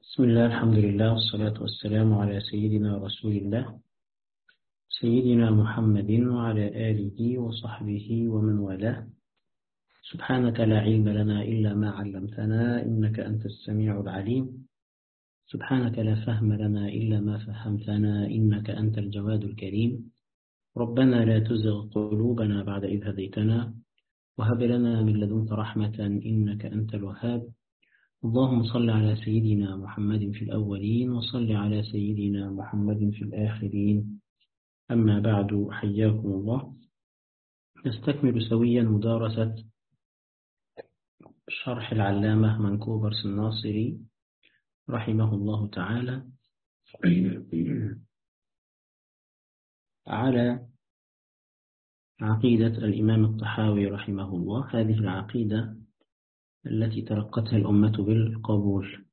بسم الله الحمد لله والصلاة والسلام على سيدنا رسول الله سيدنا محمد وعلى آله وصحبه ومن والاه. سبحانك لا علم لنا إلا ما علمتنا إنك أنت السميع العليم. سبحانك لا فهم لنا إلا ما فهمتنا إنك أنت الجواد الكريم. ربنا لا تزغ قلوبنا بعد إذ هديتنا وهب لنا من لدنك رحمة إنك أنت الوهاب. اللهم صل على سيدنا محمد في الأولين وصل على سيدنا محمد في الآخرين. أما بعد، حياكم الله. نستكمل سويا مدارسة شرح العلامة منكوبرس الناصري رحمه الله تعالى على عقيدة الإمام الطحاوي رحمه الله، هذه العقيدة التي تلقتها الأمة بالقبول.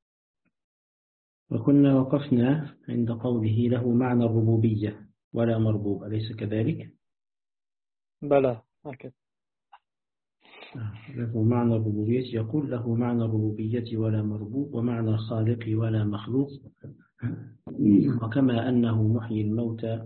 وكنا وقفنا عند قوله له معنى الربوبية ولا مربوب، أليس كذلك؟ بلى هكذا. له معنى الربوبية، يقول له معنى الربوبية ولا مربوب ومعنى الخالق ولا مخلوق. وكما أنه محيي الموتى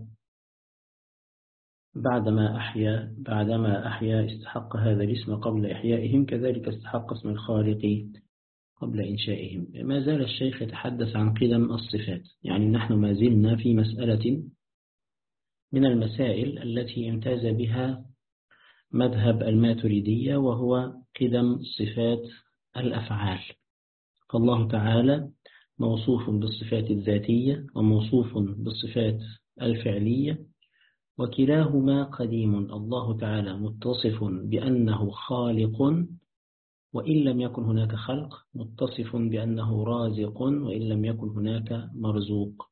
بعدما أحيا استحق هذا الاسم قبل إحيائهم، كذلك استحق اسم الخالق قبل إنشائهم. ما زال الشيخ يتحدث عن قدم الصفات، يعني نحن ما زلنا في مسألة من المسائل التي امتاز بها مذهب الماتريدية، وهو قدم صفات الأفعال. فالله تعالى موصوف بالصفات الذاتية وموصوف بالصفات الفعلية، وكلاهما قديم. الله تعالى متصف بأنه خالق وإن لم يكن هناك خلق، متصف بأنه رازق وإن لم يكن هناك مرزوق.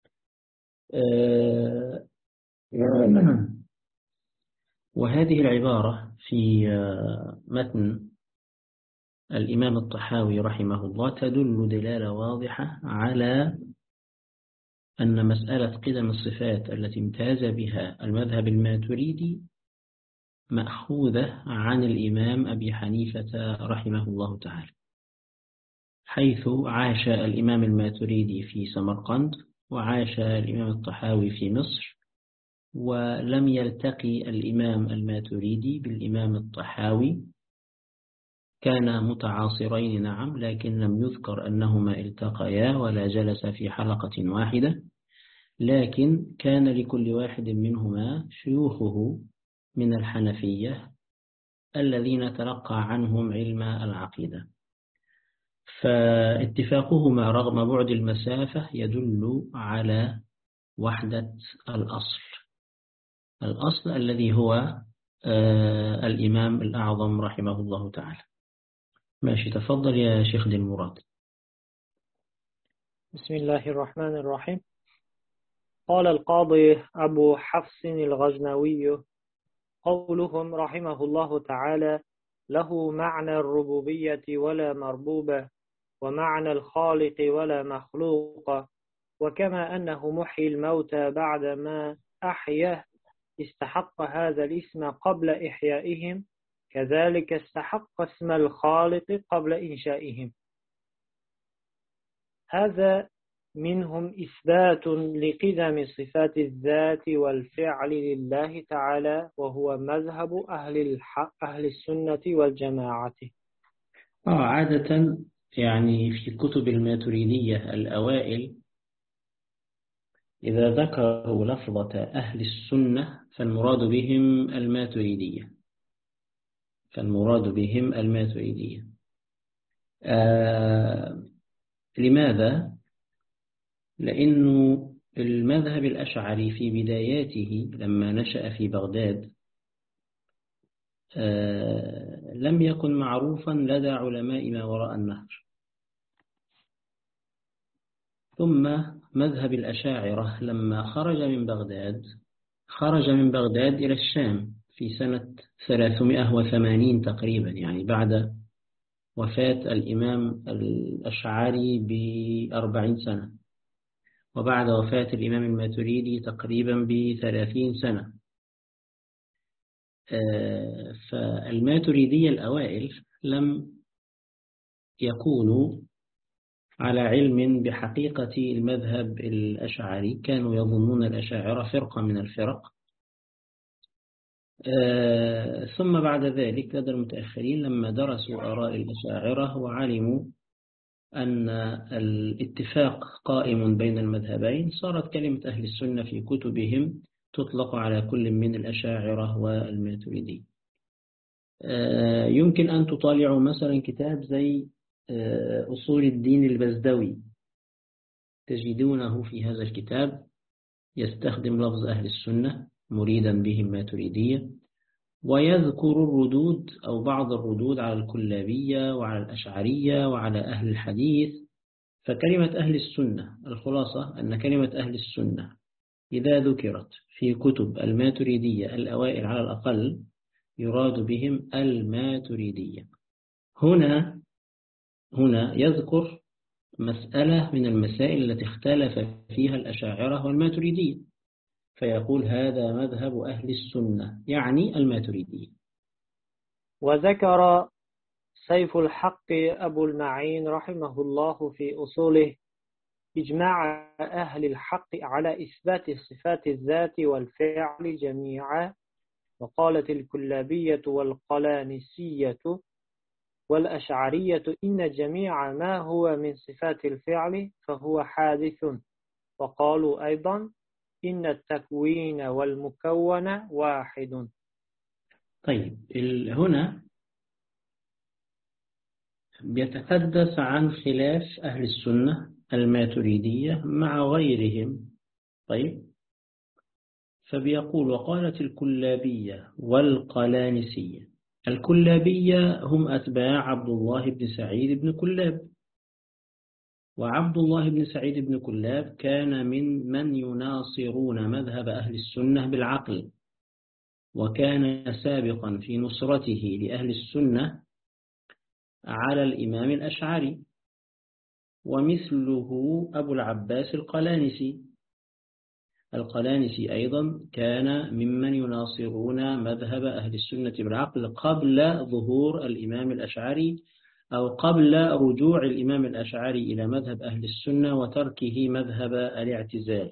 وهذه العبارة في متن الإمام الطحاوي رحمه الله تدل دلالة واضحة على أن مسألة قدم الصفات التي امتاز بها المذهب الماتريدي مأخوذة عن الإمام أبي حنيفة رحمه الله تعالى، حيث عاش الإمام الماتريدي في سمرقند وعاش الإمام الطحاوي في مصر، ولم يلتقي الإمام الماتريدي بالإمام الطحاوي. كانا متعاصرين نعم، لكن لم يذكر أنهما التقيا ولا جلس في حلقة واحدة، لكن كان لكل واحد منهما شيوخه من الحنفية الذين تلقى عنهم علم العقيدة. فاتفاقهما رغم بعد المسافة يدل على وحدة الأصل الذي هو الإمام الأعظم رحمه الله تعالى. ماشي، تفضل يا شيخ دي المراد. بسم الله الرحمن الرحيم. قال القاضي أبو حفص الغزنوي: قولهم رحمه الله تعالى له معنى الربوبية ولا مربوب ومعنى الخالق ولا مخلوق، وكما أنه محيي الموتى بعدما أحيا استحق هذا الاسم قبل إحيائهم، كذلك استحق اسم الخالق قبل إنشائهم. هذا منهم إثبات لقدم صفات الذات والفعل لله تعالى، وهو مذهب أهل السنة والجماعة. عادة يعني في كتب الماتريدية الأوائل إذا ذكروا لفظة أهل السنة فالمراد بهم الماتريدية. لماذا؟ لأنه المذهب الأشعري في بداياته لما نشأ في بغداد لم يكن معروفا لدى علماء ما وراء النهر. ثم مذهب الأشاعرة لما خرج من بغداد إلى الشام في سنة 380 تقريبا، يعني بعد وفاة الإمام الأشعري ب40 سنة، وبعد وفاة الإمام الماتريدي تقريبا ب30 سنة. فالماتريدية الأوائل لم يكونوا على علم بحقيقة المذهب الأشعري، كانوا يظنون الأشاعرة فرقة من الفرق. ثم بعد ذلك لدى المتأخرين لما درسوا آراء الأشاعرة وعلموا أن الاتفاق قائم بين المذهبين، صارت كلمة أهل السنة في كتبهم تطلق على كل من الأشاعرة والماتريدي. يمكن أن تطالعوا مثلا كتاب زي أصول الدين البزدوي، تجدونه في هذا الكتاب يستخدم لفظ أهل السنة مريدا به الماتريدية، ويذكر الردود أو بعض الردود على الكلابية وعلى الأشعرية وعلى أهل الحديث. فكلمة أهل السنة، الخلاصة أن كلمة أهل السنة إذا ذكرت في كتب الماتريدية الأوائل على الأقل يراد بهم الماتريدية. هنا يذكر مسألة من المسائل التي اختلف فيها الأشاعرة والماتريدية، فيقول هذا مذهب أهل السنة يعني الماتريدية. وذكر سيف الحق أبو المعين رحمه الله في أصوله إجماع أهل الحق على إثبات صفات الذات والفعل جميعا، وقالت الكلابية والقلانسية والأشعرية إن جميع ما هو من صفات الفعل فهو حادث، وقالوا أيضا إن التكوين والمكون واحد. طيب هنا بيتحدث عن خلاف أهل السنة الماتريدية مع غيرهم. طيب، فبيقول وقالت الكلابية والقلانسية. الكلابية هم أتباع عبد الله بن سعيد بن كلاب، وعبد الله بن سعيد بن كلاب كان من يناصرون مذهب أهل السنة بالعقل، وكان سابقا في نصرته لأهل السنة على الإمام الأشعري، ومثله أبو العباس القلانسي أيضا كان ممن يناصرون مذهب أهل السنة بالعقل قبل ظهور الإمام الأشعري، أو قبل رجوع الإمام الأشعري إلى مذهب أهل السنة وتركه مذهب الاعتزال.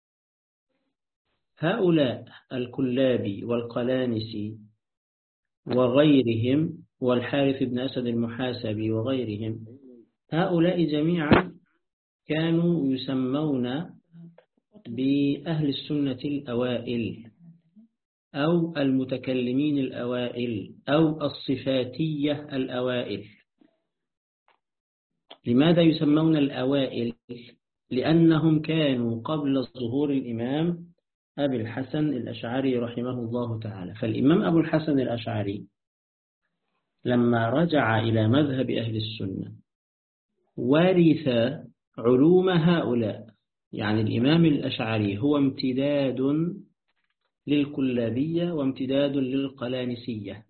هؤلاء الكلابي والقلانسي وغيرهم والحارث بن أسد المحاسبي وغيرهم، هؤلاء جميعا كانوا يسمون بأهل السنة الأوائل أو المتكلمين الأوائل أو الصفاتية الأوائل. لماذا يسمون الأوائل؟ لأنهم كانوا قبل ظهور الإمام أبي الحسن الأشعري رحمه الله تعالى. فالإمام أبو الحسن الأشعري لما رجع إلى مذهب أهل السنة ورث علوم هؤلاء، يعني الإمام الأشعري هو امتداد للكلابية وامتداد للقلانسية.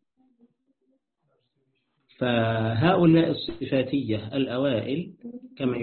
فهؤلاء الصفاتية الأوائل كما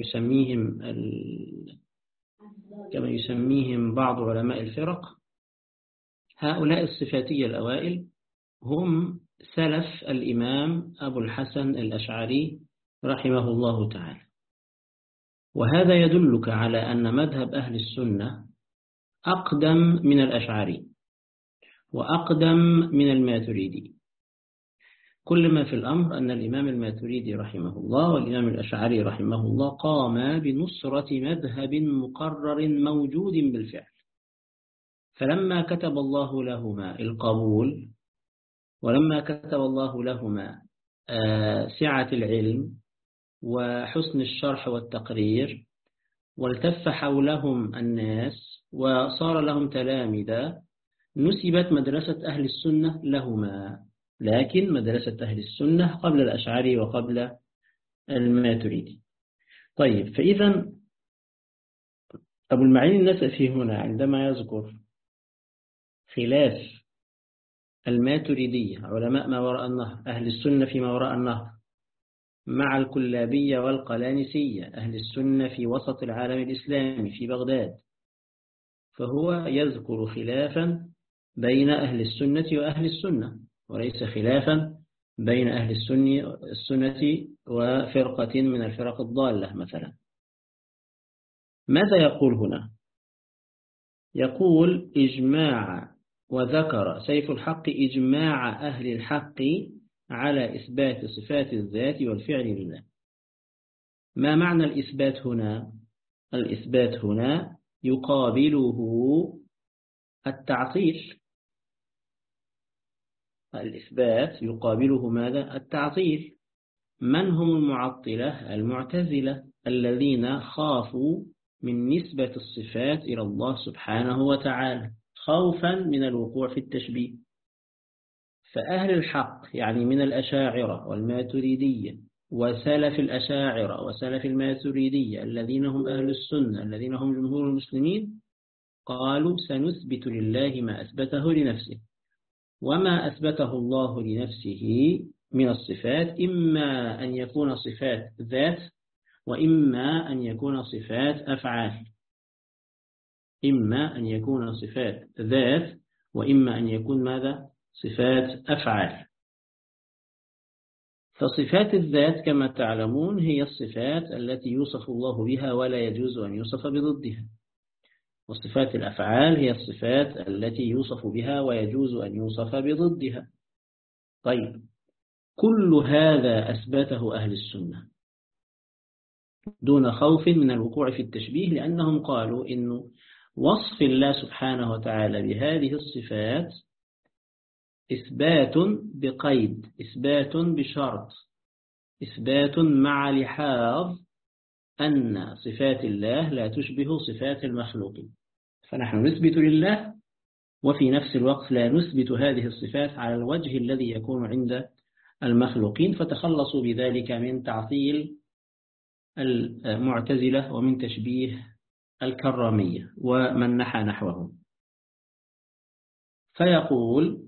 يسميهم بعض علماء الفرق، هؤلاء الصفاتية الأوائل هم سلف الإمام أبو الحسن الأشعري رحمه الله تعالى. وهذا يدلك على أن مذهب أهل السنة أقدم من الأشعري وأقدم من الماتريدي. كل ما في الأمر أن الإمام الماتريدي رحمه الله والإمام الأشعري رحمه الله قاما بنصرة مذهب مقرر موجود بالفعل. فلما كتب الله لهما القبول، ولما كتب الله لهما سعة العلم وحسن الشرح والتقرير، والتف حولهم الناس وصار لهم تلامذة، نسبت مدرسة أهل السنة لهما. لكن مدرسة أهل السنة قبل الأشعري وقبل الماتريدي. طيب، فإذا أبو المعين النسفي هنا عندما يذكر خلاف الماتريدية علماء ما وراء النهر، أهل السنة فيما وراء النهر، مع الكلابية والقلانسية أهل السنة في وسط العالم الإسلامي في بغداد، فهو يذكر خلافا بين أهل السنة وأهل السنة، وليس خلافا بين أهل السنة وفرقة من الفرق الضالة مثلا. ماذا يقول هنا؟ يقول إجماع، وذكر سيف الحق إجماع أهل الحق على إثبات صفات الذات والفعل لله. ما معنى الإثبات هنا؟ الإثبات هنا يقابله التعطيل. الإثبات يقابله ماذا؟ التعطيل. من هم المعطلة؟ المعتزلة الذين خافوا من نسبة الصفات إلى الله سبحانه وتعالى خوفا من الوقوع في التشبيه. فأهل الحق يعني من الأشاعرة والماتريدية وسلف الأشاعرة وسلف الماتريدية الذين هم أهل السنة الذين هم جمهور المسلمين قالوا سنثبت لله ما أثبته لنفسه، وما أثبته الله لنفسه من الصفات إما أن يكون صفات ذات وإما أن يكون صفات أفعال. إما أن يكون صفات ذات وإما أن يكون ماذا؟ صفات أفعال. فصفات الذات كما تعلمون هي الصفات التي يوصف الله بها ولا يجوز أن يوصف بضدها، وصفات الأفعال هي الصفات التي يوصف بها ويجوز أن يوصف بضدها. طيب، كل هذا أثبته أهل السنة دون خوف من الوقوع في التشبيه، لأنهم قالوا إن وصف الله سبحانه وتعالى بهذه الصفات إثبات بقيد، إثبات بشرط، إثبات مع لحاظ أن صفات الله لا تشبه صفات المخلوقين. فنحن نثبت لله وفي نفس الوقت لا نثبت هذه الصفات على الوجه الذي يكون عند المخلوقين، فتخلصوا بذلك من تعطيل المعتزلة ومن تشبيه الكرامية ومن نحى نحوهم. فيقول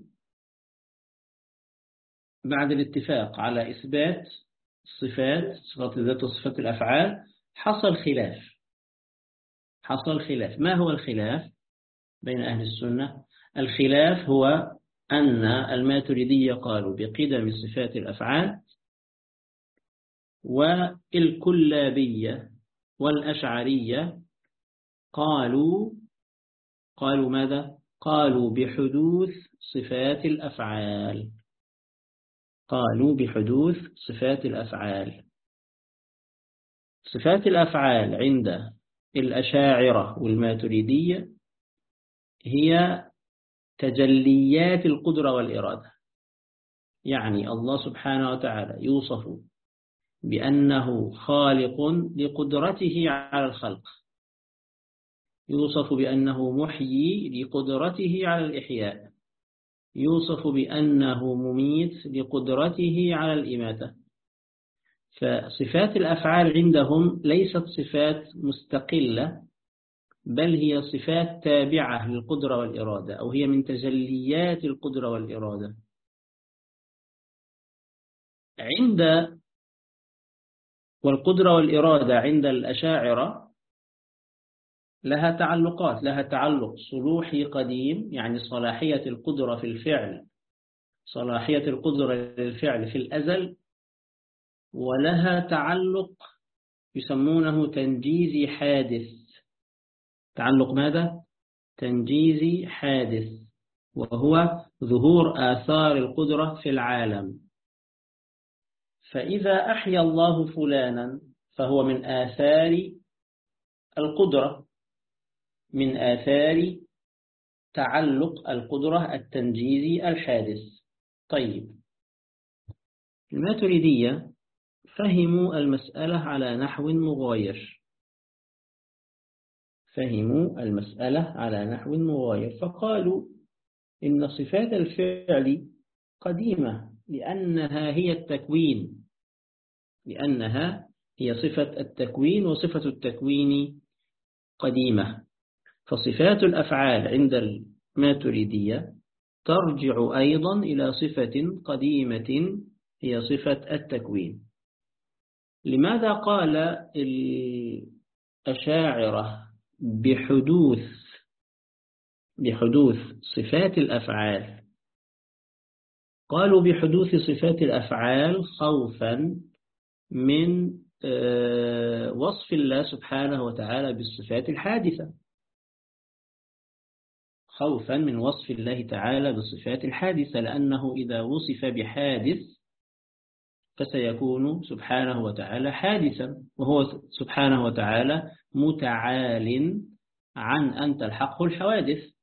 بعد الاتفاق على إثبات صفات الذات وصفات الأفعال حصل خلاف. ما هو الخلاف بين أهل السنة؟ الخلاف هو أن الماتريدية قالوا بقدم صفات الأفعال، والكلابية والأشعرية قالوا ماذا؟ قالوا بحدوث صفات الأفعال. صفات الأفعال عند الأشاعرة والماتريدية هي تجليات القدرة والإرادة. يعني الله سبحانه وتعالى يوصف بأنه خالق لقدرته على الخلق، يوصف بأنه محيي لقدرته على الإحياء، يوصف بأنه مميت لقدرته على الإماتة. فصفات الأفعال عندهم ليست صفات مستقلة، بل هي صفات تابعة للقدرة والإرادة، أو هي من تجليات القدرة والإرادة. والقدرة والإرادة عند الأشاعرة لها تعلقات، لها تعلق صلوحي قديم، يعني صلاحية القدرة في الفعل، صلاحية القدرة للفعل في الأزل، ولها تعلق يسمونه تنجيزي حادث. تعلق ماذا؟ تنجيزي حادث، وهو ظهور آثار القدرة في العالم. فإذا أحيا الله فلانا فهو من آثار القدرة، من آثار تعلق القدرة التنجيزي الحادث. طيب، الماتريدية فهموا المسألة على نحو مغاير، فقالوا إن صفات الفعل قديمة لأنها هي التكوين، لأنها هي صفة التكوين، وصفة التكوين قديمة. فصفات الأفعال عند الماتريدية ترجع أيضا إلى صفة قديمة هي صفة التكوين. لماذا قال الأشاعرة بحدوث صفات الأفعال قالوا بحدوث صفات الأفعال خوفا من وصف الله سبحانه وتعالى بالصفات الحادثة، خوفا من وصف الله تعالى بالصفات الحادثة، لأنه إذا وصف بحادث فسيكون سبحانه وتعالى حادثا، وهو سبحانه وتعالى متعال عن أن تلحقه الحوادث.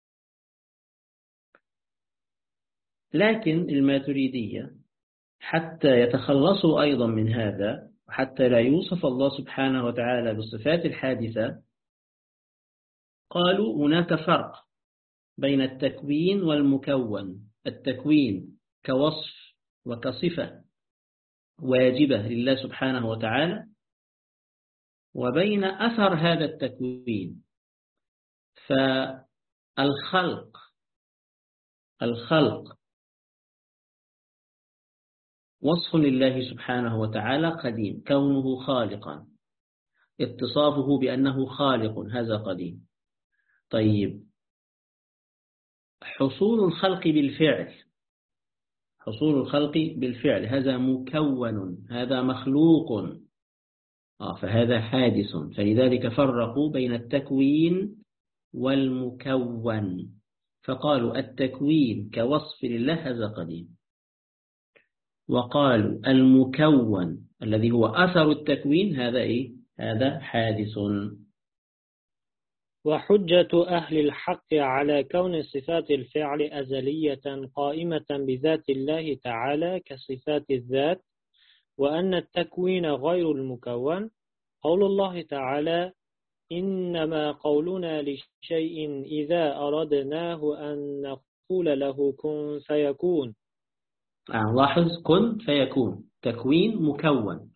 لكن الماتريدية حتى يتخلصوا أيضا من هذا، وحتى لا يوصف الله سبحانه وتعالى بالصفات الحادثة، قالوا هناك فرق بين التكوين والمكون. التكوين كوصف وكصفة واجبة لله سبحانه وتعالى، وبين أثر هذا التكوين. فالخلق وصف لله سبحانه وتعالى قديم، كونه خالقا، اتصافه بأنه خالق، هذا قديم. طيب، حصول الخلق بالفعل هذا مكون، هذا مخلوق، فهذا حادث. فلذلك فرقوا بين التكوين والمكون، فقالوا التكوين كوصف لله هذا قديم، وقالوا المكون الذي هو أثر التكوين هذا هذا حادث. وحجة أهل الحق على كون صفات الفعل أزلية قائمة بذات الله تعالى كصفات الذات، وأن التكوين غير المكون، قول الله تعالى: إنما قولنا لشيء إذا أردناه أن نقول له كن فيكون. لاحظ، كن فيكون، تكوين مكون.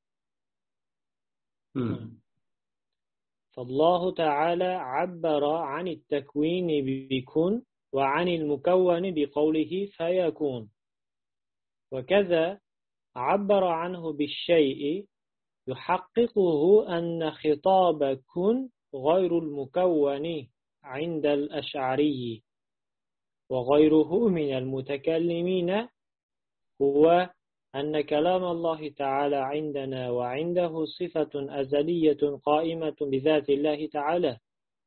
فالله تعالى عبر عن التكوين بكن، وعن المكون بقوله فيكون، وكذا عبر عنه بالشيء يحققه أن خطاب كن غير المكون عند الأشعري وغيره من المتكلمين، هو أن كلام الله تعالى عندنا وعنده صفة أزلية قائمة بذات الله تعالى،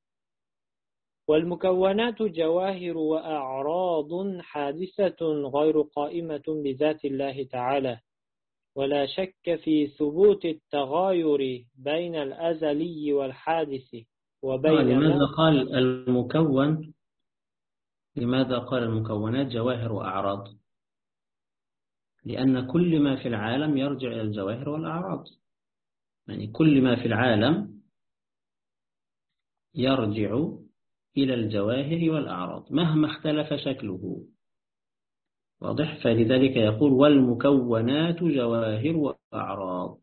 والمكونات جواهر وأعراض حادثة غير قائمة بذات الله تعالى، ولا شك في ثبوت التغاير بين الأزلي والحادث وبين لماذا قال المكونات جواهر وأعراض؟ لأن كل ما في العالم يرجع إلى الجواهر والأعراض، يعني كل ما في العالم يرجع إلى الجواهر والأعراض مهما اختلف شكله، واضح؟ فلذلك يقول والمكونات جواهر وأعراض.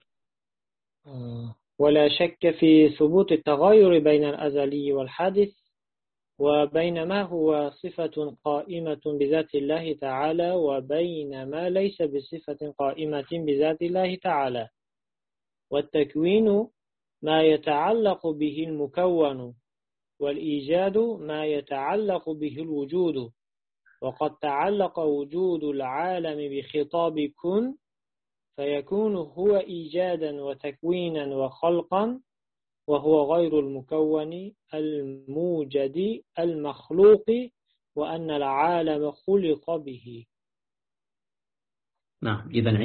ولا شك في ثبوت التغاير بين الأزلي والحادث وبين ما هو صفة قائمة بذات الله تعالى وبين ما ليس بصفة قائمة بذات الله تعالى. والتكوين ما يتعلق به المكون، والإيجاد ما يتعلق به الوجود، وقد تعلق وجود العالم بخطاب كن، فيكون هو إيجادا وتكوينا وخلقا، وهو غير المكون الموجد المخلوق، وأن العالم خلق به. نعم، إذن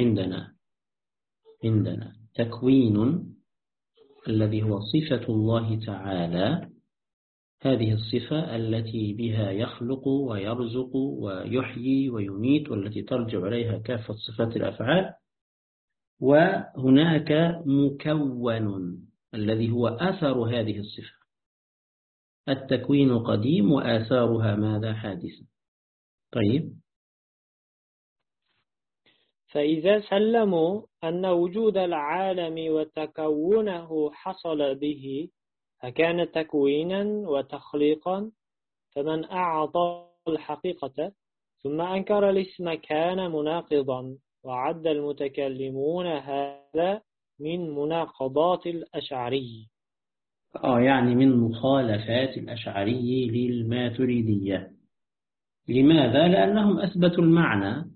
عندنا تكوين الذي هو صفة الله تعالى، هذه الصفة التي بها يخلق ويرزق ويحيي ويميت، والتي ترجع إليها كافة صفات الأفعال. وهناك مكون الذي هو أثر هذه الصفة، التكوين قديم وآثارها ماذا؟ حادثة. طيب، فإذا سلموا أن وجود العالم وتكونه حصل به فكان تكوينا وتخليقا، فمن أعطى الحقيقة ثم أنكر الاسم كان مناقضا، وعد المتكلمون هذا من مناقضات الأشعري. يعني من مخالفات الأشعري للماتريدية. لماذا؟ لأنهم أثبتوا المعنى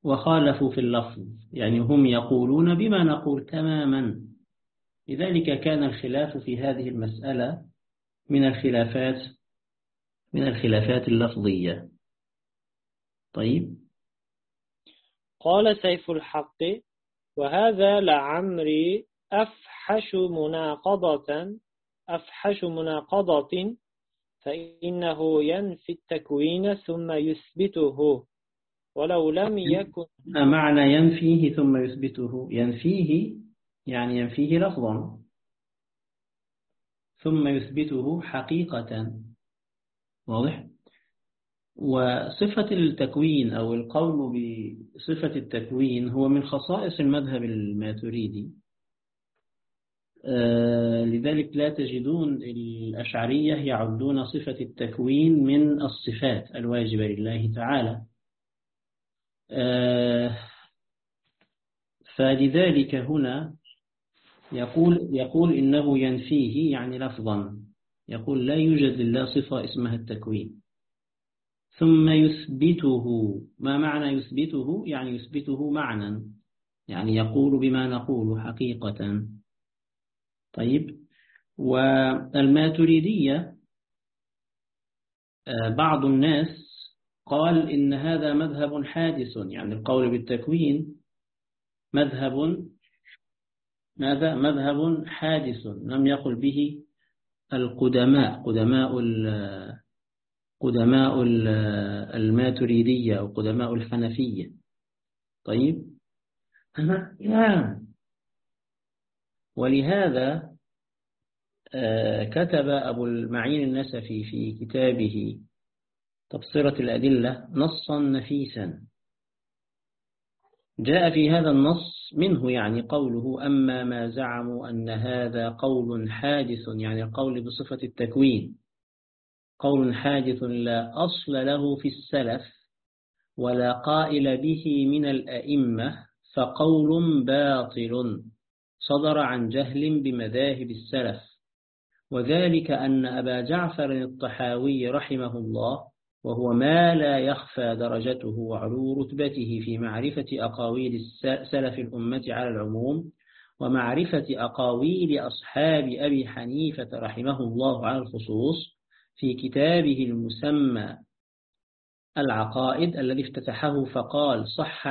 وخالفوا في اللفظ، يعني هم يقولون بما نقول تماما. لذلك كان الخلاف في هذه المسألة من الخلافات اللفظية. طيب. قال سيف الحق: وهذا لعمري أفحش مناقضة، فإنه ينفي التكوين ثم يثبته ولو لم يكن. معنى ينفيه ثم يثبته، ينفيه يعني ينفيه لفظا، ثم يثبته حقيقة. واضح؟ وصفة التكوين أو القول بصفة التكوين هو من خصائص المذهب الماتريدي. لذلك لا تجدون الأشعرية يعدون صفة التكوين من الصفات الواجبة لله تعالى. فلذلك هنا يقول إنه ينفيه يعني لفظا، يقول لا يوجد لله صفة اسمها التكوين. ثم يثبته، ما معنى يثبته؟ يعني يثبته معنى، يعني يقول بما نقول حقيقة. طيب. والماتريدية بعض الناس قال إن هذا مذهب حادث، يعني القول بالتكوين مذهب حادث لم يقل به قدماء الماتريدية أو قدماء الحنفية. طيب. ولهذا كتب أبو المعين النسفي في كتابه تبصرة الأدلة نصا نفيسا، جاء في هذا النص منه يعني قوله: أما ما زعموا أن هذا قول حادث، يعني القول بصفة التكوين قول حادث لا أصل له في السلف ولا قائل به من الأئمة، فقول باطل صدر عن جهل بمذاهب السلف. وذلك أن أبا جعفر الطحاوي رحمه الله، وهو ما لا يخفى درجته وعلو رتبته في معرفة أقاويل سلف الأمة على العموم، ومعرفة أقاويل أصحاب أبي حنيفة رحمه الله على الخصوص، في كتابه المسمى العقائد الذي افتتحه فقال: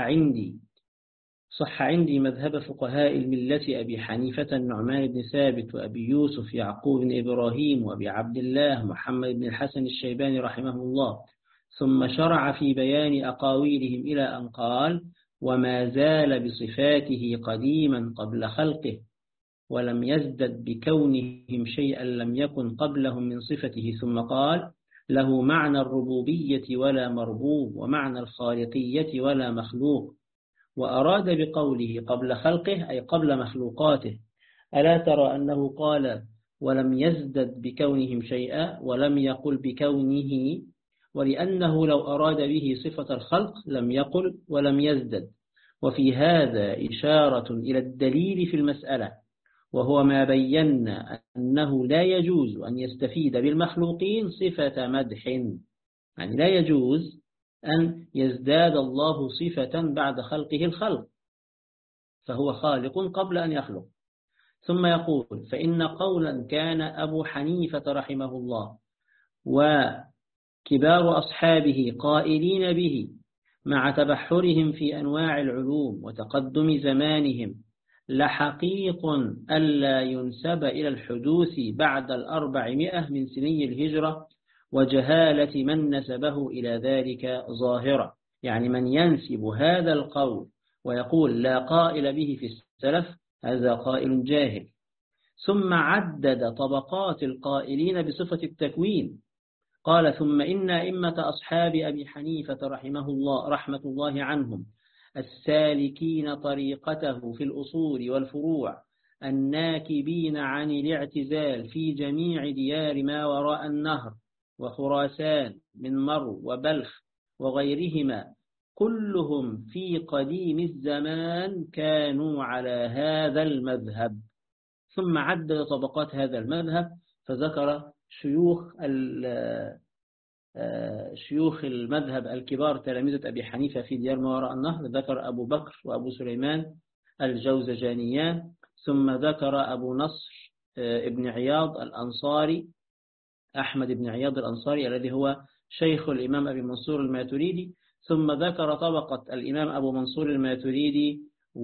صح عندي مذهب فقهاء الملة أبي حنيفة النعمان بن ثابت وأبي يوسف يعقوب بن إبراهيم وأبي عبد الله محمد بن الحسن الشيباني رحمه الله. ثم شرع في بيان أقاويلهم إلى أن قال: وما زال بصفاته قديما قبل خلقه، ولم يزدد بكونهم شيئا لم يكن قبلهم من صفته. ثم قال: له معنى الربوبية ولا مربوب، ومعنى الخالقية ولا مخلوق. وأراد بقوله قبل خلقه أي قبل مخلوقاته. ألا ترى أنه قال: ولم يزدد بكونهم شيئا، ولم يقل بكونه، ولأنه لو أراد به صفة الخلق لم يقل ولم يزدد. وفي هذا إشارة إلى الدليل في المسألة، وهو ما بينا أنه لا يجوز أن يستفيد بالمخلوقين صفة مدح، يعني لا يجوز أن يزداد الله صفة بعد خلقه الخلق، فهو خالق قبل أن يخلق. ثم يقول: فإن قولا كان أبو حنيفة رحمه الله وكبار أصحابه قائلين به مع تبحرهم في أنواع العلوم وتقدم زمانهم لحقيق ألا ينسب إلى الحدوث بعد 400 من سني الهجرة، وجهالة من نسبه إلى ذلك ظاهرة. يعني من ينسب هذا القول ويقول لا قائل به في السلف، هذا قائل جاهل. ثم عدد طبقات القائلين بصفة التكوين، قال: ثم إن أئمة أصحاب أبي حنيفة رحمة الله عنهم السالكين طريقته في الأصول والفروع، الناكبين عن الاعتزال في جميع ديار ما وراء النهر وخراسان من مرو وبلخ وغيرهما، كلهم في قديم الزمان كانوا على هذا المذهب. ثم عدد طبقات هذا المذهب، فذكر شيوخ شيوخ المذهب الكبار تلامذة أبي حنيفة في ديار ما وراء النهر ذكر أبو بكر وأبو سليمان الجوزجانيان، ثم ذكر أبو نصر ابن عياض الأنصاري، أحمد بن عياض الأنصاري الذي هو شيخ الإمام أبي منصور الماتريدي، ثم ذكر طبقة الإمام أبو منصور الماتريدي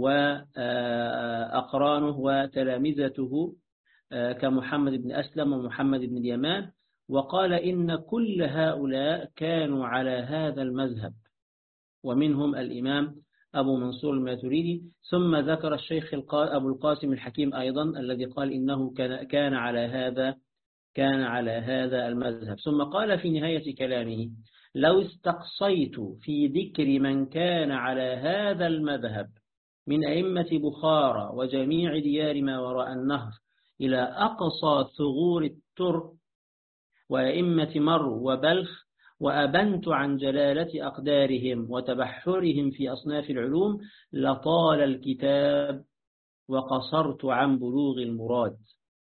وأقرانه وتلامذته كمحمد بن أسلم ومحمد بن اليمان، وقال إن كل هؤلاء كانوا على هذا المذهب، ومنهم الإمام أبو منصور الماتريدي. ثم ذكر الشيخ أبو القاسم الحكيم أيضا الذي قال إنه كان على هذا المذهب. ثم قال في نهاية كلامه: لو استقصيت في ذكر من كان على هذا المذهب من أئمة بخارى وجميع ديار ما وراء النهر إلى أقصى ثغور الترك وأئمة مرو وبلخ، وأبنت عن جلالة أقدارهم وتبحرهم في أصناف العلوم، لطال الكتاب وقصرت عن بلوغ المراد.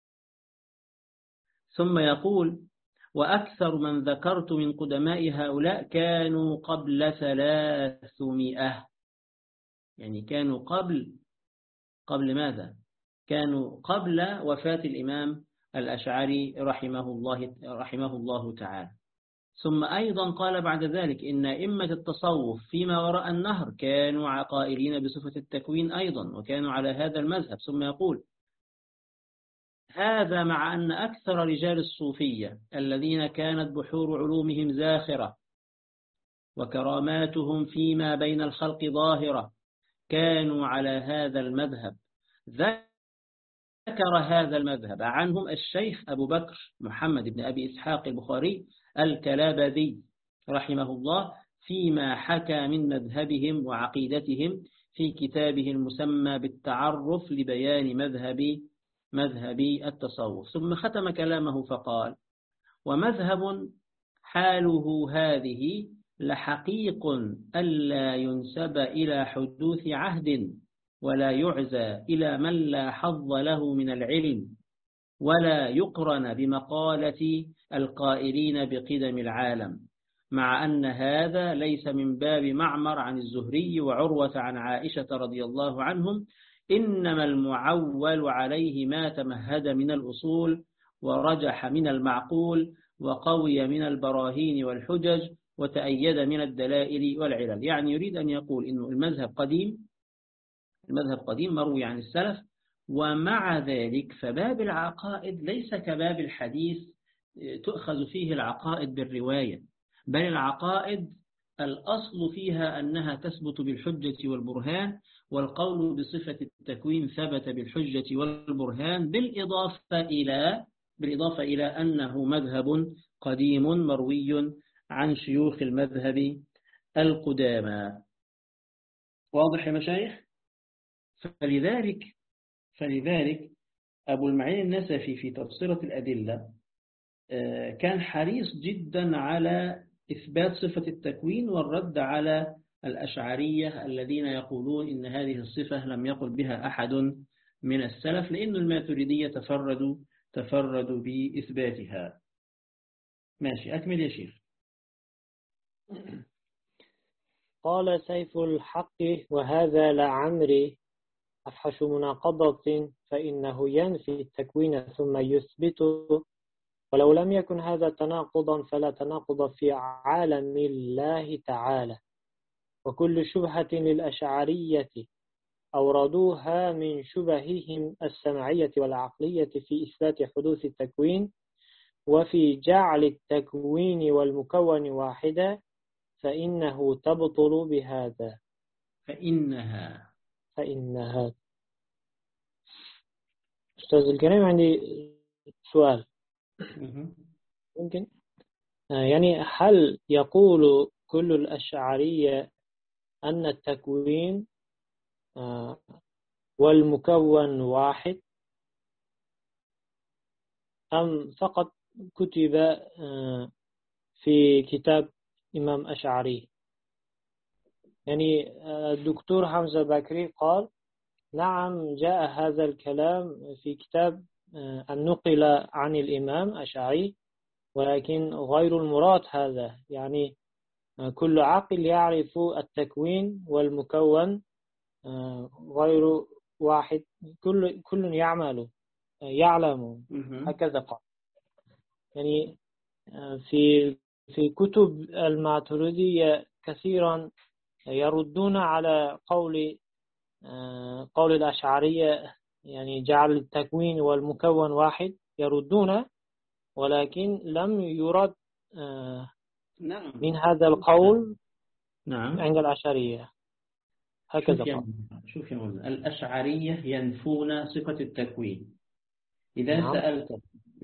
ثم يقول: وأكثر من ذكرت من قدماء هؤلاء كانوا قبل 300، يعني كانوا قبل ماذا؟ كانوا قبل وفاة الإمام الأشعري رحمه الله تعالى. ثم أيضا قال بعد ذلك إن أئمة التصوف فيما وراء النهر كانوا قائلين بصفة التكوين أيضا وكانوا على هذا المذهب. ثم يقول: هذا مع أن أكثر رجال الصوفية الذين كانت بحور علومهم زاخرة وكراماتهم فيما بين الخلق ظاهرة كانوا على هذا المذهب. ذكر هذا المذهب عنهم الشيخ أبو بكر محمد بن أبي إسحاق البخاري الكلابذي رحمه الله فيما حكى من مذهبهم وعقيدتهم في كتابه المسمى بالتعرف لبيان مذهب التصوف. ثم ختم كلامه فقال: ومذهب حاله هذه لحقيق ألا ينسب إلى حدوث عهد، ولا يعزى إلى من لا حظ له من العلم، ولا يقرن بمقالة القائلين بقدم العالم، مع أن هذا ليس من باب معمر عن الزهري وعروة عن عائشة رضي الله عنهم، إنما المعول عليه ما تمهد من الأصول ورجح من المعقول وقوي من البراهين والحجج وتأيد من الدلائل والعلل. يعني يريد أن يقول إنه المذهب قديم مروي عن السلف، ومع ذلك فباب العقائد ليس كباب الحديث تؤخذ فيه العقائد بالرواية، بل العقائد الأصل فيها أنها تثبت بالحجة والبرهان، والقول بصفة التكوين ثبت بالحجة والبرهان، بالإضافة إلى أنه مذهب قديم مروي عن شيوخ المذهب القدامى. واضح يا مشايخ؟ فلذلك أبو المعين النسفي في تبصرة الأدلة كان حريص جدا على إثبات صفة التكوين والرد على الأشعرية الذين يقولون إن هذه الصفة لم يقل بها أحد من السلف، لأن الماتريدية تفردوا بإثباتها. ماشي، أكمل يا شيخ. قال سيف الحق: وهذا لعمري أفحش مناقضة، فإنه ينفي التكوين ثم يثبته، ولو لم يكن هذا تناقضا فلا تناقض في عالم الله تعالى. وكل شبهة للأشعرية أوردوها من شبههم السمعية والعقلية في إثبات حدوث التكوين وفي جعل التكوين والمكون واحدا، فإنه تبطل بهذا. فإنها أستاذ الكريم، عندي سؤال ممكن؟ يعني هل يقول كل الأشعرية أن التكوين والمكون واحد، أم فقط كتب في كتاب إمام أشعري؟ يعني الدكتور حمزة بكري قال نعم، جاء هذا الكلام في كتاب النقل عن الإمام أشعري، ولكن غير المراد هذا. يعني كل عاقل يعرف التكوين والمكون غير واحد، كل يعلم هكذا قال. يعني في كتب الماتريدية كثيرا يردون على قول الأشعرية، يعني جعل التكوين والمكون واحد، يردون، ولكن لم يرد من هذا القول عند الأشعرية هكذا قال. شوف يا مولانا، الأشعرية ينفون صفة التكوين. إذا سألت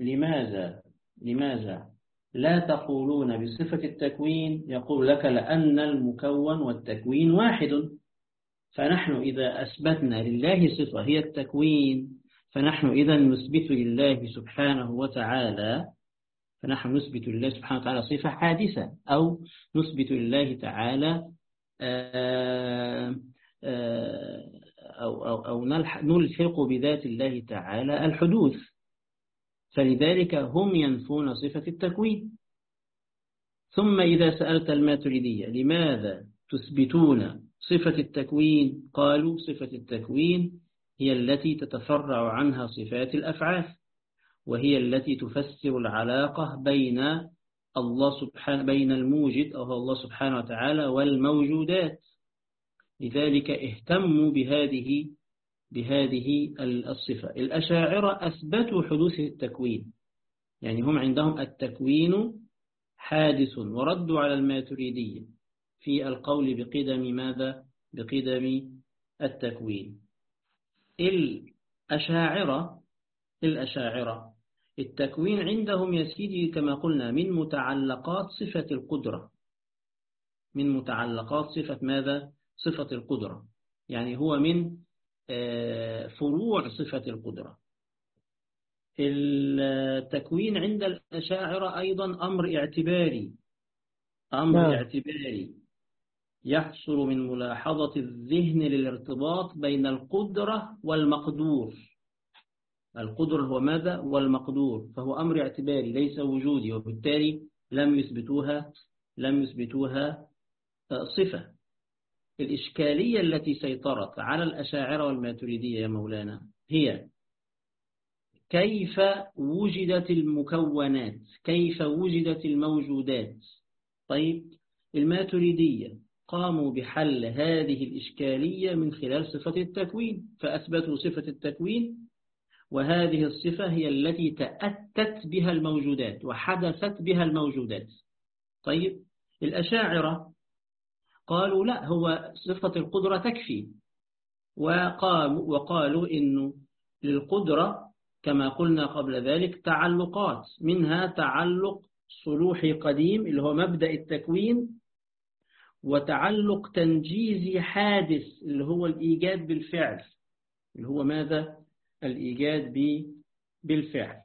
لماذا لا تقولون بصفة التكوين، يقول لك لأن المكون والتكوين واحد. فنحن إذا أثبتنا لله صفة هي التكوين، فنحن إذا نثبت لله سبحانه وتعالى صفة حادثة، أو نثبت لله تعالى أو نلحق بذات الله تعالى الحدوث. فلذلك هم ينفون صفة التكوين. ثم إذا سألت الماتريدية لماذا تثبتون صفة التكوين، قالوا صفة التكوين هي التي تتفرع عنها صفات الأفعال، وهي التي تفسر العلاقة بين الموجد أو الله سبحانه وتعالى والموجودات. لذلك اهتموا بهذه الصفة. الأشاعرة أثبتوا حدوث التكوين، يعني هم عندهم التكوين حادث، وردوا على الماتريدية في القول بقدم التكوين. الأشاعرة التكوين عندهم يا سيدي كما قلنا من متعلقات صفة القدرة، من متعلقات صفة ماذا؟ صفة القدرة، يعني هو من فروع صفة القدرة. التكوين عند الأشاعرة أيضا أمر اعتباري يحصل من ملاحظة الذهن للارتباط بين القدرة والمقدور. القدرة هو ماذا؟ والمقدور، فهو أمر اعتباري ليس وجودي، وبالتالي لم يثبتوها صفة. الإشكالية التي سيطرت على الأشاعرة والماتريدية يا مولانا هي كيف وجدت المكونات، كيف وجدت الموجودات. طيب، الماتريدية قاموا بحل هذه الإشكالية من خلال صفة التكوين، فأثبتوا صفة التكوين، وهذه الصفة هي التي تأتت بها الموجودات وحدثت بها الموجودات. طيب، الأشاعرة قالوا لا، هو صفة القدرة تكفي، وقالوا إنه للقدرة كما قلنا قبل ذلك تعلقات، منها تعلق صلوحي قديم اللي هو مبدأ التكوين، وتعلق تنجيزي حادث اللي هو الإيجاد بالفعل، اللي هو ماذا؟ الإيجاد بالفعل.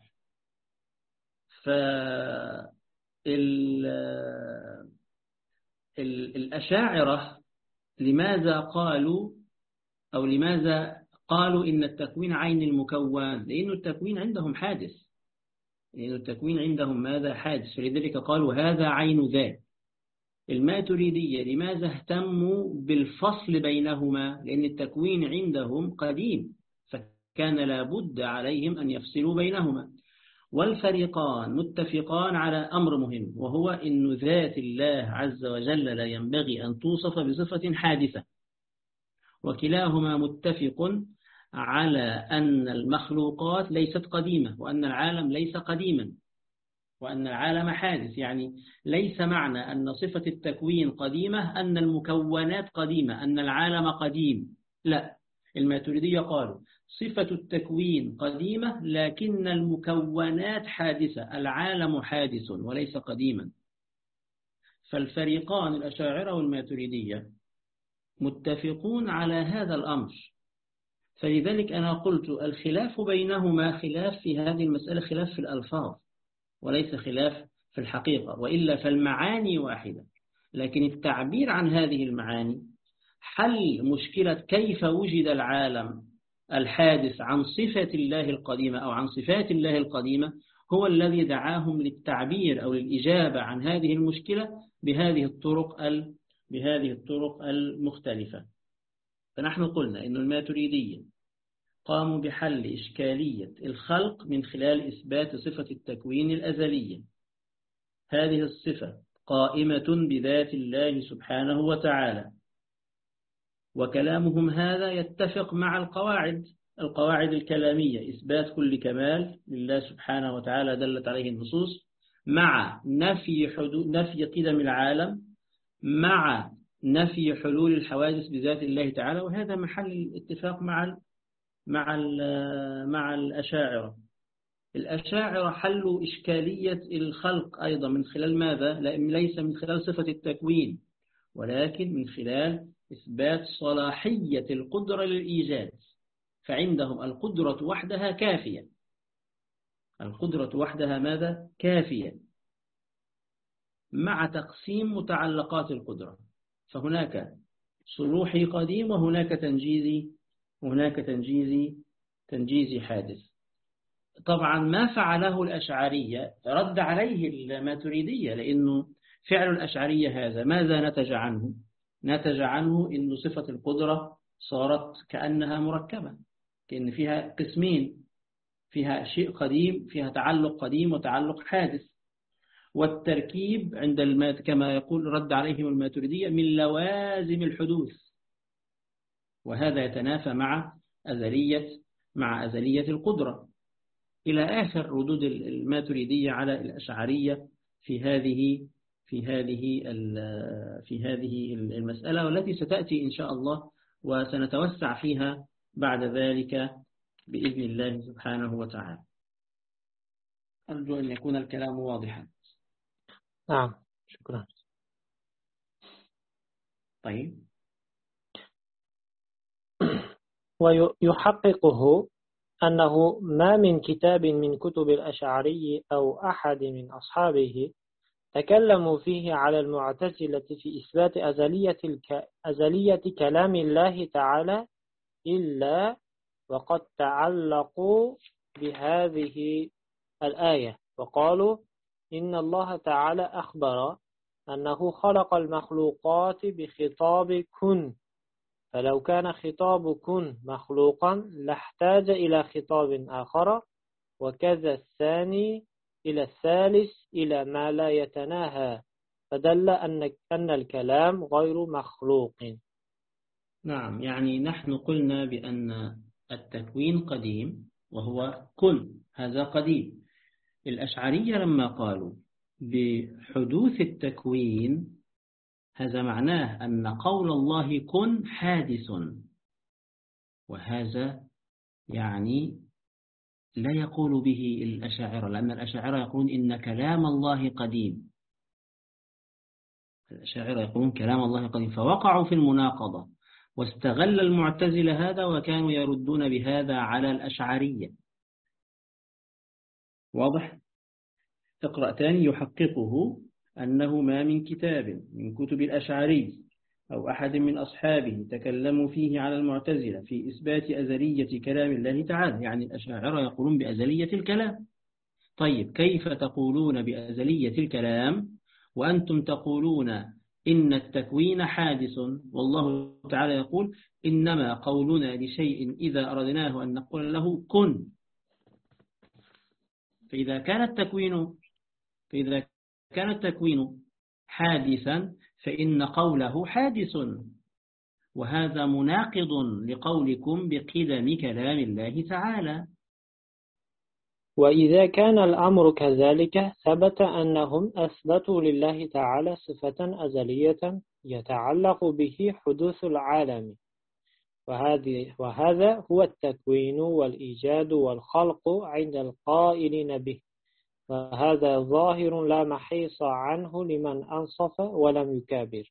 الأشاعرة لماذا قالوا إن التكوين عين المكون؟ لأن التكوين عندهم حادث، لأن التكوين عندهم ماذا؟ حادث، فلذلك قالوا هذا عين ذات. الماتريدية لماذا اهتموا بالفصل بينهما؟ لأن التكوين عندهم قديم، فكان لابد عليهم أن يفصلوا بينهما. والفريقان متفقان على أمر مهم، وهو أن ذات الله عز وجل لا ينبغي أن توصف بصفة حادثة، وكلاهما متفق على أن المخلوقات ليست قديمة، وأن العالم ليس قديما، وأن العالم حادث. يعني ليس معنى أن صفة التكوين قديمة أن المكونات قديمة، أن العالم قديم، لا. الماتريدية قالوا صفة التكوين قديمة لكن المكونات حادثة، العالم حادث وليس قديما. فالفريقان الأشاعرة والماتريدية متفقون على هذا الأمر، فلذلك أنا قلت الخلاف بينهما خلاف في هذه المسألة، خلاف في الألفاظ وليس خلاف في الحقيقة، وإلا فالمعاني واحدة، لكن التعبير عن هذه المعاني، حل مشكلة كيف وجد العالم الحادث عن صفة الله القديمة أو عن صفات الله القديمة، هو الذي دعاهم للتعبير أو للإجابة عن هذه المشكلة بهذه الطرق المختلفة. فنحن قلنا إن الماتريدية قاموا بحل إشكالية الخلق من خلال إثبات صفة التكوين الأزلية. هذه الصفة قائمة بذات الله سبحانه وتعالى، وكلامهم هذا يتفق مع القواعد الكلامية: إثبات كل كمال لله سبحانه وتعالى دلت عليه النصوص، مع نفي قدم العالم، مع نفي حلول الحوادث بذات الله تعالى. وهذا محل الاتفاق مع الأشاعرة. الأشاعرة حلوا إشكالية الخلق أيضا من خلال ماذا؟ ليس من خلال صفة التكوين، ولكن من خلال إثبات صلاحية القدرة للإيجاد. فعندهم القدرة وحدها كافية. القدرة وحدها ماذا؟ كافية، مع تقسيم متعلقات القدرة. فهناك صلوحي قديم وهناك تنجيزي حادث. طبعا ما فعله الأشعرية رد عليه الماتريدية، لأنه فعل الأشعرية هذا ماذا نتج عنه؟ نتج عنه أن صفة القدرة صارت كأنها مركبة، كأن فيها قسمين، فيها شيء قديم، فيها تعلق قديم وتعلق حادث. والتركيب كما يقول رد عليهم الماتريدية من لوازم الحدوث، وهذا يتنافى مع أزلية القدرة، إلى آخر ردود الماتريدية على الأشعرية في هذه المسألة، والتي ستأتي إن شاء الله وسنتوسع فيها بعد ذلك بإذن الله سبحانه وتعالى. أرجو أن يكون الكلام واضحا. نعم، شكرا. طيب. ويحققه أنه ما من كتاب من كتب الأشعري أو أحد من أصحابه تكلموا فيه على المعتزلة في إثبات أزلية كلام الله تعالى إلا وقد تعلقوا بهذه الآية، وقالوا إن الله تعالى أخبر أنه خلق المخلوقات بخطاب كن، فلو كان خطاب كن مخلوقا لاحتاج إلى خطاب آخر، وكذا الثاني إلى الثالث إلى ما لا يتناهى، فدل أن الكلام غير مخلوق. نعم، يعني نحن قلنا بأن التكوين قديم وهو كن، هذا قديم. الأشعرية لما قالوا بحدوث التكوين، هذا معناه أن قول الله كن حادث، وهذا يعني لا يقول به الأشاعرة، لأن الأشاعرة يقولون إن كلام الله قديم. الأشاعرة يقولون كلام الله قديم، فوقعوا في المناقضة، واستغل المعتزلة هذا وكانوا يردون بهذا على الأشعرية. واضح؟ اقرأ تاني: يحققه أنه ما من كتاب من كتب الأشعري أو أحد من أصحابه تكلموا فيه على المعتزلة في إثبات أزلية كلام الله تعالى. يعني الأشاعرة يقولون بأزلية الكلام. طيب، كيف تقولون بأزلية الكلام وأنتم تقولون إن التكوين حادث، والله تعالى يقول إنما قولنا لشيء إذا أردناه أن نقول له كن. فإذا كان التكوين حادثا فإن قوله حادث، وهذا مناقض لقولكم بقدم كلام الله تعالى. وإذا كان الأمر كذلك ثبت أنهم أثبتوا لله تعالى صفة أزلية يتعلق به حدوث العالم، وهذا هو التكوين والإيجاد والخلق عند القائلين به، وهذا ظاهر لا محيص عنه لمن أنصف ولم يكابر.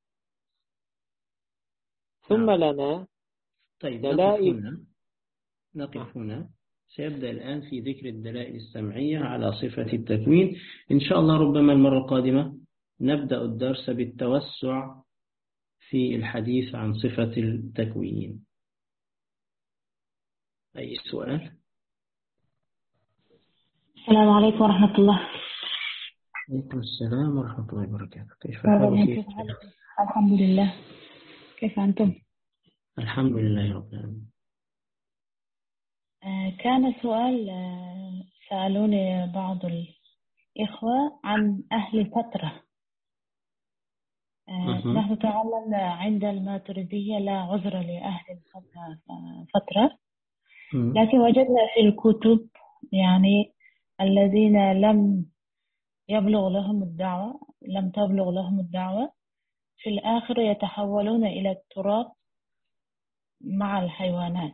ثم لنا دلائل. نقف هنا. سيبدأ الآن في ذكر الدلائل السمعية على صفة التكوين. إن شاء الله ربما المرة القادمة نبدأ الدرس بالتوسع في الحديث عن صفة التكوين. أي سؤال؟ السلام عليكم ورحمة الله. عليكم السلام ورحمة الله وبركاته. كيف أهلا، حالك؟ كيف حالكم؟ الحمد لله. كيف أنتم؟ الحمد لله رب العالمين. كان سؤال، سألوني بعض الإخوة عن أهل فترة. أها. نحن نتعلم عند الماتريدية لا عذر لأهل فترة، أمم. لكن وجدنا في الكتب يعني الذين لم تبلغ لهم الدعوة في الآخر يتحولون إلى التراب مع الحيوانات.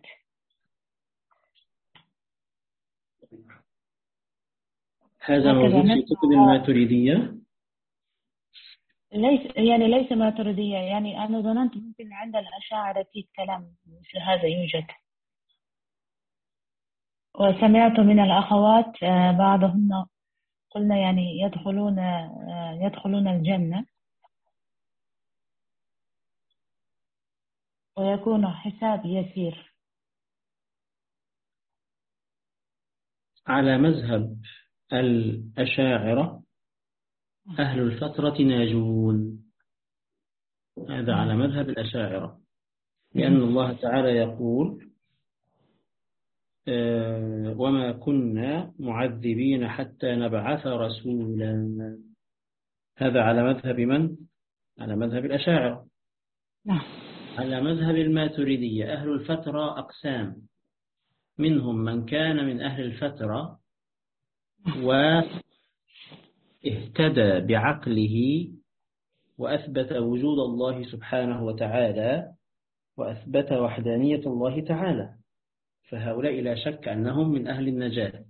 هذا هكذا موجود في نسمع. كتب الماتريدية. ليس ماتريدية، يعني أنا ظننت ممكن عند الأشاعرة في كلام مثل هذا يوجد، وسمعت من الأخوات بعضهن قلنا يعني يدخلون الجنة ويكون حساب يسير. على مذهب الأشاعرة أهل الفترة ناجون. هذا على مذهب الأشاعرة، لأن الله تعالى يقول وما كنا معذبين حتى نبعث رسولا. هذا على مذهب من؟ على مذهب الأشاعرة. نعم. على مذهب الماتريدية أهل الفترة أقسام، منهم من كان من أهل الفترة واهتدى بعقله وأثبت وجود الله سبحانه وتعالى وأثبت وحدانية الله تعالى، فهؤلاء لا شك أنهم من أهل النجاة.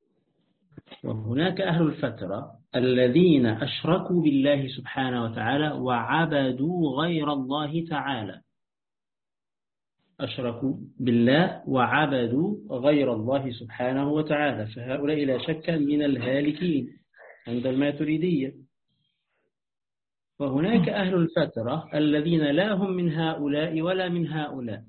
وهناك أهل الفترة الذين أشركوا بالله سبحانه وتعالى وعبدوا غير الله تعالى، أشركوا بالله وعبدوا غير الله سبحانه وتعالى، فهؤلاء لا شك من الهالكين عند الماتريدية. وهناك أهل الفترة الذين لا هم من هؤلاء ولا من هؤلاء،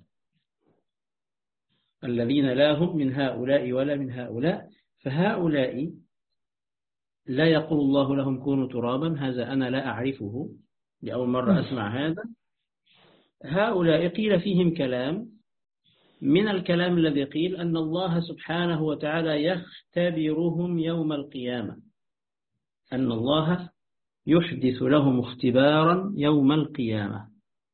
الذين لا هم من هؤلاء ولا من هؤلاء، فهؤلاء لا يقول الله لهم كونوا ترابا. هذا أنا لا أعرفه، لأول مرة أسمع هذا. هؤلاء قيل فيهم كلام، من الكلام الذي قيل أن الله سبحانه وتعالى يختبرهم يوم القيامة، أن الله يحدث لهم اختبارا يوم القيامة.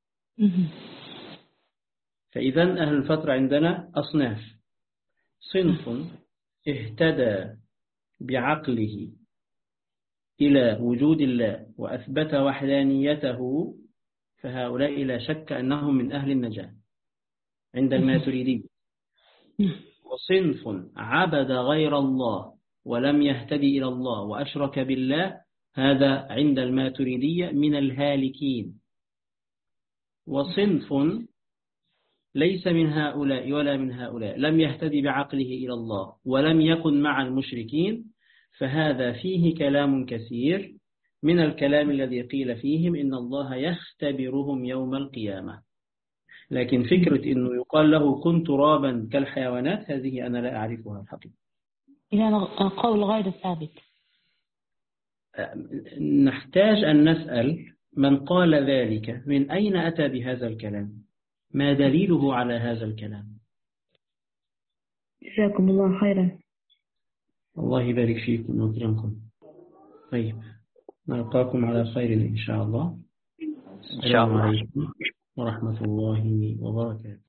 فإذا أهل الفترة عندنا أصناف: صنف اهتدى بعقله إلى وجود الله وأثبت وحدانيته، فهؤلاء لا شك أنهم من أهل النجاة عند الماتريدي. وصنف عبد غير الله ولم يهتدي إلى الله وأشرك بالله، هذا عند الماتريدية من الهالكين. وصنف ليس من هؤلاء ولا من هؤلاء، لم يهتدي بعقله إلى الله ولم يكن مع المشركين، فهذا فيه كلام كثير، من الكلام الذي قيل فيهم إن الله يختبرهم يوم القيامة. لكن فكرة أنه يقال له كن ترابا كالحيوانات، هذه أنا لا أعرفها الحقيقة. إذا قول غير ثابت. نحتاج أن نسأل من قال ذلك من أين أتى بهذا الكلام، ما دليله على هذا الكلام. جزاكم الله خيرا. الله يبارك فيكم ويكرمكم. طيب، نلقاكم على خير إن شاء الله. السلام عليكم ورحمة الله وبركاته.